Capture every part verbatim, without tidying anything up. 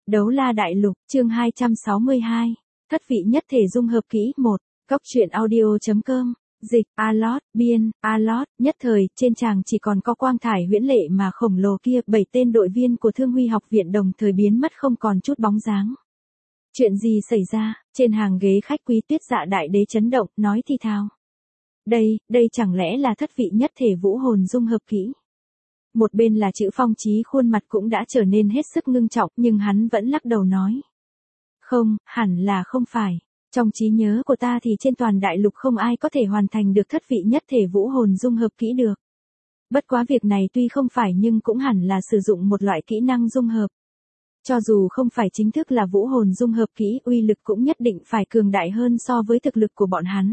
Đấu la đại lục, chương hai trăm sáu mươi hai. Thất vị nhất thể dung hợp kỹ một. Góc truyện audio.com. Dịch, Alot, biên, Alot, nhất thời, trên tràng chỉ còn có Quang Thải huyễn lệ mà khổng lồ kia, bảy tên đội viên của Thương Huy học viện đồng thời biến mất không còn chút bóng dáng. Chuyện gì xảy ra? Trên hàng ghế khách quý Tuyết Dạ đại đế chấn động, nói thi thào. Đây, đây chẳng lẽ là thất vị nhất thể vũ hồn dung hợp kỹ? Một bên là Chữ Phong Chí khuôn mặt cũng đã trở nên hết sức ngưng trọng, nhưng hắn vẫn lắc đầu nói. Không, hẳn là không phải. Trong trí nhớ của ta thì trên toàn đại lục không ai có thể hoàn thành được thất vị nhất thể vũ hồn dung hợp kỹ được. Bất quá việc này tuy không phải nhưng cũng hẳn là sử dụng một loại kỹ năng dung hợp. Cho dù không phải chính thức là vũ hồn dung hợp kỹ, uy lực cũng nhất định phải cường đại hơn so với thực lực của bọn hắn.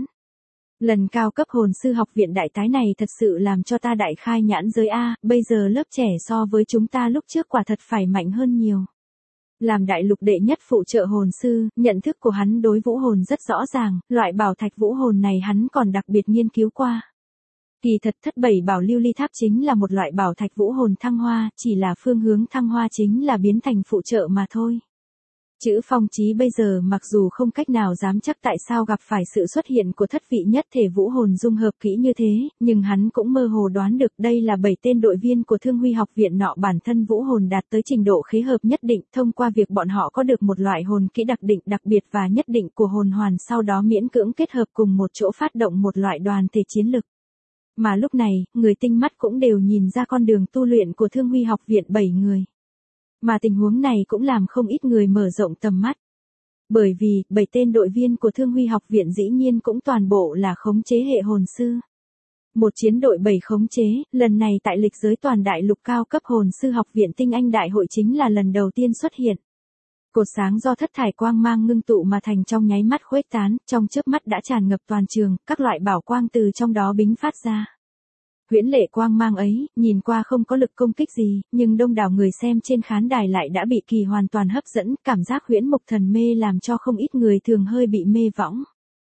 Lần cao cấp hồn sư học viện đại tái này thật sự làm cho ta đại khai nhãn giới A, bây giờ lớp trẻ so với chúng ta lúc trước quả thật phải mạnh hơn nhiều. Làm đại lục đệ nhất phụ trợ hồn sư, nhận thức của hắn đối vũ hồn rất rõ ràng, loại bảo thạch vũ hồn này hắn còn đặc biệt nghiên cứu qua. Kỳ thật thất bảy bảo lưu ly tháp chính là một loại bảo thạch vũ hồn thăng hoa, chỉ là phương hướng thăng hoa chính là biến thành phụ trợ mà thôi. Chữ Phong Chí bây giờ mặc dù không cách nào dám chắc tại sao gặp phải sự xuất hiện của thất vị nhất thể vũ hồn dung hợp kỹ như thế, nhưng hắn cũng mơ hồ đoán được đây là bảy tên đội viên của Thương Huy học viện nọ bản thân vũ hồn đạt tới trình độ khế hợp nhất định thông qua việc bọn họ có được một loại hồn kỹ đặc định đặc biệt và nhất định của hồn hoàn sau đó miễn cưỡng kết hợp cùng một chỗ phát động một loại đoàn thể chiến lực. Mà lúc này, người tinh mắt cũng đều nhìn ra con đường tu luyện của Thương Huy học viện bảy người. Mà tình huống này cũng làm không ít người mở rộng tầm mắt. Bởi vì, bảy tên đội viên của Thương Huy học viện dĩ nhiên cũng toàn bộ là khống chế hệ hồn sư. Một chiến đội bảy khống chế, lần này tại lịch giới toàn đại lục cao cấp hồn sư học viện tinh anh đại hội chính là lần đầu tiên xuất hiện. Cột sáng do thất thải quang mang ngưng tụ mà thành trong nháy mắt khuếch tán, trong chớp mắt đã tràn ngập toàn trường, các loại bảo quang từ trong đó bính phát ra. Huyễn lệ quang mang ấy, nhìn qua không có lực công kích gì, nhưng đông đảo người xem trên khán đài lại đã bị kỳ hoàn toàn hấp dẫn, cảm giác huyễn mục thần mê làm cho không ít người thường hơi bị mê võng.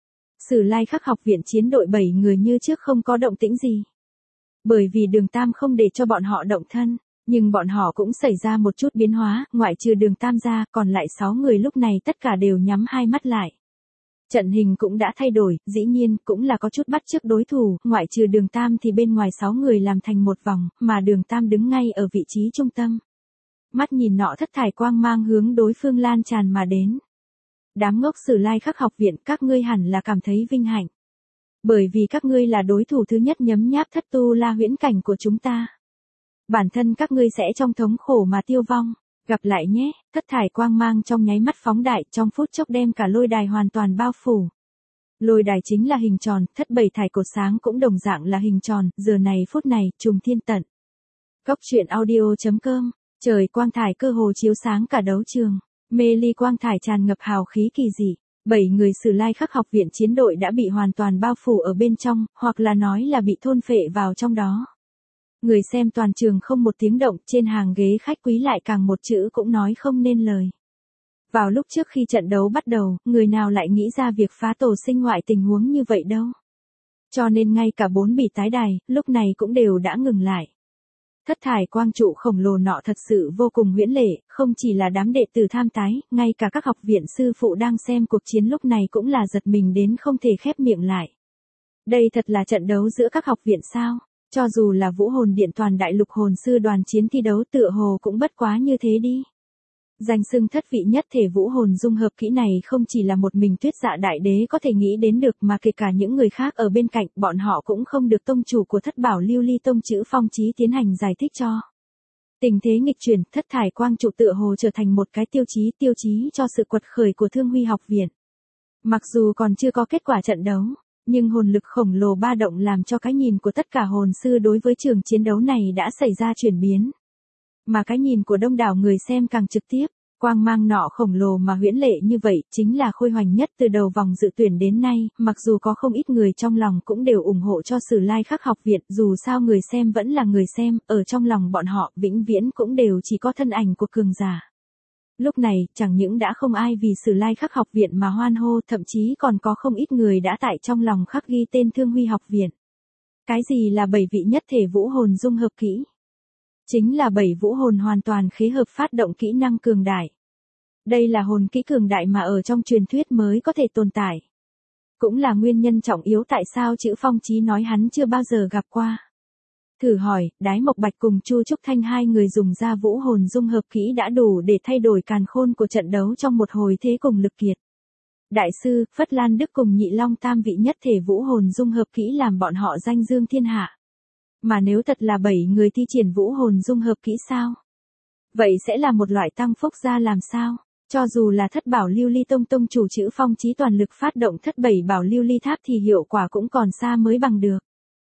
Sử Lai Khắc học viện chiến đội bảy người như trước không có động tĩnh gì. Bởi vì Đường Tam không để cho bọn họ động thân, nhưng bọn họ cũng xảy ra một chút biến hóa, ngoại trừ Đường Tam ra, còn lại sáu người lúc này tất cả đều nhắm hai mắt lại. Trận hình cũng đã thay đổi, dĩ nhiên cũng là có chút bắt chước đối thủ, ngoại trừ Đường Tam thì bên ngoài sáu người làm thành một vòng, mà Đường Tam đứng ngay ở vị trí trung tâm. Mắt nhìn nọ thất thải quang mang hướng đối phương lan tràn mà đến. Đám ngốc Sử Lai Khắc học viện, các ngươi hẳn là cảm thấy vinh hạnh. Bởi vì các ngươi là đối thủ thứ nhất nhấm nháp thất tu la huyễn cảnh của chúng ta. Bản thân các ngươi sẽ trong thống khổ mà tiêu vong. Gặp lại nhé, thất thải quang mang trong nháy mắt phóng đại, trong phút chốc đem cả lôi đài hoàn toàn bao phủ. Lôi đài chính là hình tròn, thất bảy thải cột sáng cũng đồng dạng là hình tròn, giờ này phút này, trùng thiên tận. Góc truyện audio.com, trời quang thải cơ hồ chiếu sáng cả đấu trường, mê ly quang thải tràn ngập hào khí kỳ dị. Bảy người Sử Lai Khắc học viện chiến đội đã bị hoàn toàn bao phủ ở bên trong, hoặc là nói là bị thôn phệ vào trong đó. Người xem toàn trường không một tiếng động, trên hàng ghế khách quý lại càng một chữ cũng nói không nên lời. Vào lúc trước khi trận đấu bắt đầu, người nào lại nghĩ ra việc phá tổ sinh ngoại tình huống như vậy đâu. Cho nên ngay cả bốn bị tái đài, lúc này cũng đều đã ngừng lại. Thất thải quang trụ khổng lồ nọ thật sự vô cùng huyễn lệ, không chỉ là đám đệ tử tham tái, ngay cả các học viện sư phụ đang xem cuộc chiến lúc này cũng là giật mình đến không thể khép miệng lại. Đây thật là trận đấu giữa các học viện sao? Cho dù là vũ hồn điện toàn đại lục hồn sư đoàn chiến thi đấu tựa hồ cũng bất quá như thế đi. Danh xưng thất vị nhất thể vũ hồn dung hợp kỹ này không chỉ là một mình Tuyết Dạ đại đế có thể nghĩ đến được mà kể cả những người khác ở bên cạnh, bọn họ cũng không được tông chủ của thất bảo lưu ly tông Chữ Phong Chí tiến hành giải thích cho. Tình thế nghịch chuyển, thất thải quang trụ tựa hồ trở thành một cái tiêu chí tiêu chí cho sự quật khởi của Thương Huy học viện. Mặc dù còn chưa có kết quả trận đấu, nhưng hồn lực khổng lồ ba động làm cho cái nhìn của tất cả hồn sư đối với trường chiến đấu này đã xảy ra chuyển biến. Mà cái nhìn của đông đảo người xem càng trực tiếp, quang mang nọ khổng lồ mà huyễn lệ như vậy chính là khôi hoành nhất từ đầu vòng dự tuyển đến nay, mặc dù có không ít người trong lòng cũng đều ủng hộ cho Sử Lai Khắc học viện, dù sao người xem vẫn là người xem, ở trong lòng bọn họ vĩnh viễn cũng đều chỉ có thân ảnh của cường giả. Lúc này, chẳng những đã không ai vì Sử Lai Khắc học viện mà hoan hô, thậm chí còn có không ít người đã tại trong lòng khắc ghi tên Thương Huy học viện. Cái gì là bảy vị nhất thể vũ hồn dung hợp kỹ? Chính là bảy vũ hồn hoàn toàn khế hợp phát động kỹ năng cường đại. Đây là hồn kỹ cường đại mà ở trong truyền thuyết mới có thể tồn tại. Cũng là nguyên nhân trọng yếu tại sao chữ Phong Chí nói hắn chưa bao giờ gặp qua. Thử hỏi, Đái Mộc Bạch cùng Chu Trúc Thanh hai người dùng ra vũ hồn dung hợp kỹ đã đủ để thay đổi càn khôn của trận đấu trong một hồi thế cùng lực kiệt. Đại sư, Phất Lan Đức cùng Nhị Long tam vị nhất thể vũ hồn dung hợp kỹ làm bọn họ danh dương thiên hạ. Mà nếu thật là bảy người thi triển vũ hồn dung hợp kỹ sao? Vậy sẽ là một loại tăng phúc ra làm sao? Cho dù là Thất Bảo Lưu Ly Tông tông chủ chữ Phong Chí toàn lực phát động thất bảy bảo lưu ly tháp thì hiệu quả cũng còn xa mới bằng được.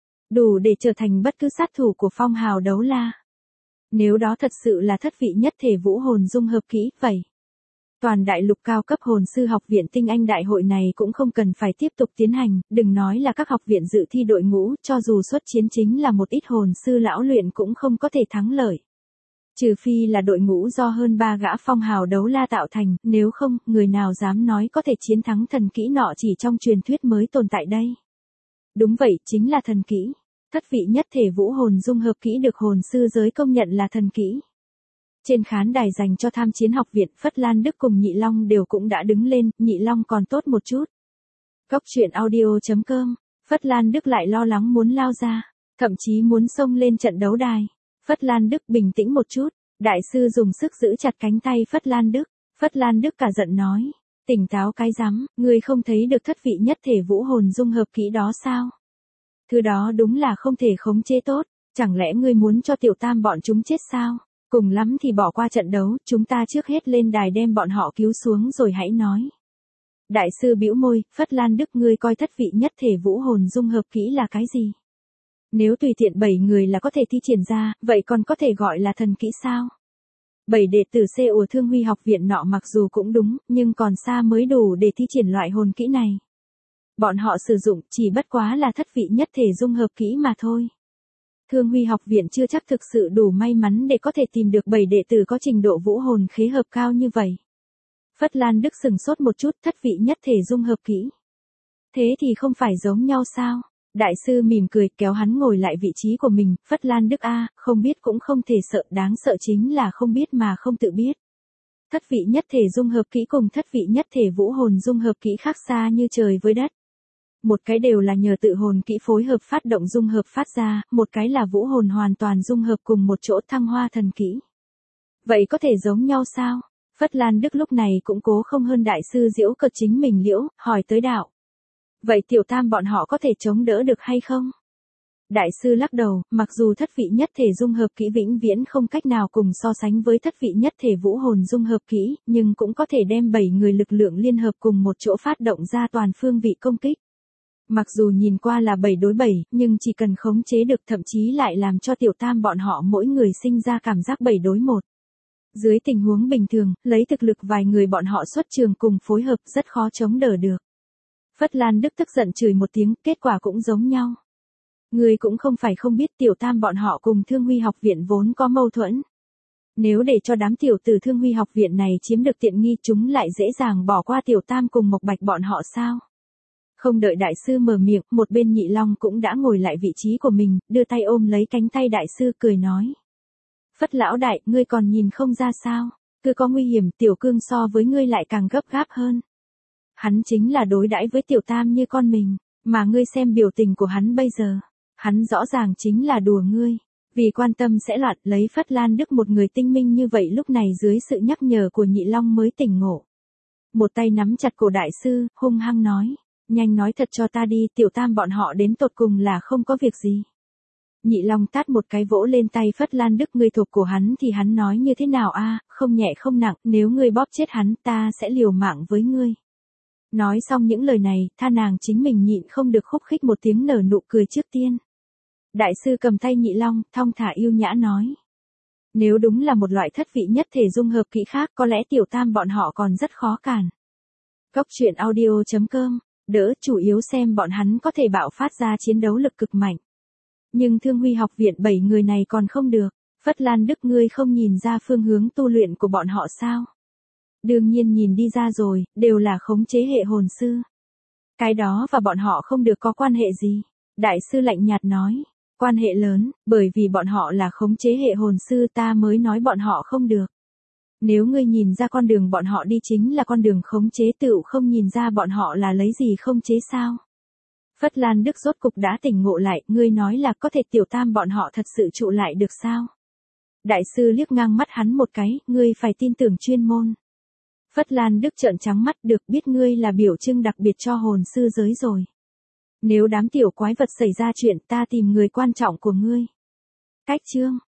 Đủ để trở thành bất cứ sát thủ của phong hào đấu la. Nếu đó thật sự là thất vị nhất thể vũ hồn dung hợp kỹ, vậy toàn đại lục cao cấp hồn sư học viện tinh anh đại hội này cũng không cần phải tiếp tục tiến hành, đừng nói là các học viện dự thi đội ngũ, cho dù xuất chiến chính là một ít hồn sư lão luyện cũng không có thể thắng lợi. Trừ phi là đội ngũ do hơn ba gã phong hào đấu la tạo thành, nếu không, người nào dám nói có thể chiến thắng thần kỹ nọ chỉ trong truyền thuyết mới tồn tại đây. Đúng vậy, chính là thần kỹ. Thất vị nhất thể vũ hồn dung hợp kỹ được hồn sư giới công nhận là thần kỹ. Trên khán đài dành cho tham chiến học viện, Phất Lan Đức cùng Nhị Long đều cũng đã đứng lên, Nhị Long còn tốt một chút. Góc truyện audio chấm com, Phất Lan Đức lại lo lắng muốn lao ra, thậm chí muốn xông lên trận đấu đài. Phất Lan Đức bình tĩnh một chút, đại sư dùng sức giữ chặt cánh tay Phất Lan Đức. Phất Lan Đức cả giận nói, tỉnh táo cái rắm, ngươi không thấy được thất vị nhất thể vũ hồn dung hợp kỹ đó sao? Thứ đó đúng là không thể khống chế tốt, chẳng lẽ ngươi muốn cho tiểu tam bọn chúng chết sao? Cùng lắm thì bỏ qua trận đấu, chúng ta trước hết lên đài đem bọn họ cứu xuống rồi hãy nói. Đại sư bĩu môi, Phất Lan Đức ngươi coi thất vị nhất thể vũ hồn dung hợp kỹ là cái gì? Nếu tùy tiện bảy người là có thể thi triển ra, vậy còn có thể gọi là thần kỹ sao? Bảy đệ tử C của Thương Huy học viện nọ mặc dù cũng đúng, nhưng còn xa mới đủ để thi triển loại hồn kỹ này. Bọn họ sử dụng chỉ bất quá là thất vị nhất thể dung hợp kỹ mà thôi. Thương Huy học viện chưa chắc thực sự đủ may mắn để có thể tìm được bảy đệ tử có trình độ vũ hồn khế hợp cao như vậy. Phất Lan Đức sừng sốt một chút, thất vị nhất thể dung hợp kỹ. Thế thì không phải giống nhau sao? Đại sư mỉm cười kéo hắn ngồi lại vị trí của mình, Phất Lan Đức a, không biết cũng không thể sợ, đáng sợ chính là không biết mà không tự biết. Thất vị nhất thể dung hợp kỹ cùng thất vị nhất thể vũ hồn dung hợp kỹ khác xa như trời với đất. Một cái đều là nhờ tự hồn kỹ phối hợp phát động dung hợp phát ra, một cái là vũ hồn hoàn toàn dung hợp cùng một chỗ thăng hoa thần kỹ. Vậy có thể giống nhau sao? Phất Lan Đức lúc này cũng cố không hơn đại sư giễu cợt chính mình liễu, hỏi tới đạo. Vậy tiểu tam bọn họ có thể chống đỡ được hay không? Đại sư lắc đầu, mặc dù thất vị nhất thể dung hợp kỹ vĩnh viễn không cách nào cùng so sánh với thất vị nhất thể vũ hồn dung hợp kỹ, nhưng cũng có thể đem bảy người lực lượng liên hợp cùng một chỗ phát động ra toàn phương vị công kích. Mặc dù nhìn qua là bảy đối bảy, nhưng chỉ cần khống chế được thậm chí lại làm cho tiểu tam bọn họ mỗi người sinh ra cảm giác bảy đối một. Dưới tình huống bình thường, lấy thực lực vài người bọn họ xuất trường cùng phối hợp rất khó chống đỡ được. Phất Lan Đức tức giận chửi một tiếng, kết quả cũng giống nhau. Người cũng không phải không biết tiểu tam bọn họ cùng Thương Huy học viện vốn có mâu thuẫn. Nếu để cho đám tiểu tử Thương Huy học viện này chiếm được tiện nghi chúng lại dễ dàng bỏ qua tiểu tam cùng Mộc Bạch bọn họ sao? Không đợi đại sư mở miệng, một bên Nhị Long cũng đã ngồi lại vị trí của mình, đưa tay ôm lấy cánh tay đại sư cười nói. Phất lão đại, ngươi còn nhìn không ra sao? Cứ có nguy hiểm, tiểu cương so với ngươi lại càng gấp gáp hơn. Hắn chính là đối đãi với tiểu tam như con mình, mà ngươi xem biểu tình của hắn bây giờ. Hắn rõ ràng chính là đùa ngươi. Vì quan tâm sẽ loạn lấy Phất Lan Đức một người tinh minh như vậy lúc này dưới sự nhắc nhở của Nhị Long mới tỉnh ngộ. Một tay nắm chặt cổ đại sư, hung hăng nói. Nhanh nói thật cho ta đi, tiểu tam bọn họ đến tột cùng là không có việc gì. Nhị Long tát một cái vỗ lên tay Phất Lan Đức, ngươi thuộc của hắn thì hắn nói như thế nào a? Không nhẹ không nặng, nếu ngươi bóp chết hắn ta sẽ liều mạng với ngươi. Nói xong những lời này, tha nàng chính mình nhịn không được khúc khích một tiếng nở nụ cười trước tiên. Đại sư cầm tay Nhị Long, thong thả yêu nhã nói. Nếu đúng là một loại thất vị nhất thể dung hợp kỹ khác có lẽ tiểu tam bọn họ còn rất khó cản. Góc truyện audio chấm com, đỡ chủ yếu xem bọn hắn có thể bạo phát ra chiến đấu lực cực mạnh. Nhưng Thương Huy học viện bảy người này còn không được. Phất Lan Đức ngươi không nhìn ra phương hướng tu luyện của bọn họ sao? Đương nhiên nhìn đi ra rồi, đều là khống chế hệ hồn sư. Cái đó và bọn họ không được có quan hệ gì. Đại sư lạnh nhạt nói, quan hệ lớn, bởi vì bọn họ là khống chế hệ hồn sư ta mới nói bọn họ không được. Nếu ngươi nhìn ra con đường bọn họ đi chính là con đường khống chế, tựu không nhìn ra bọn họ là lấy gì khống chế sao? Phất Lan Đức rốt cục đã tỉnh ngộ lại, ngươi nói là có thể Tiểu Tam bọn họ thật sự trụ lại được sao? Đại sư liếc ngang mắt hắn một cái, ngươi phải tin tưởng chuyên môn. Phất Lan Đức trợn trắng mắt, được biết ngươi là biểu trưng đặc biệt cho hồn sư giới rồi. Nếu đám tiểu quái vật xảy ra chuyện ta tìm người quan trọng của ngươi. Cách chương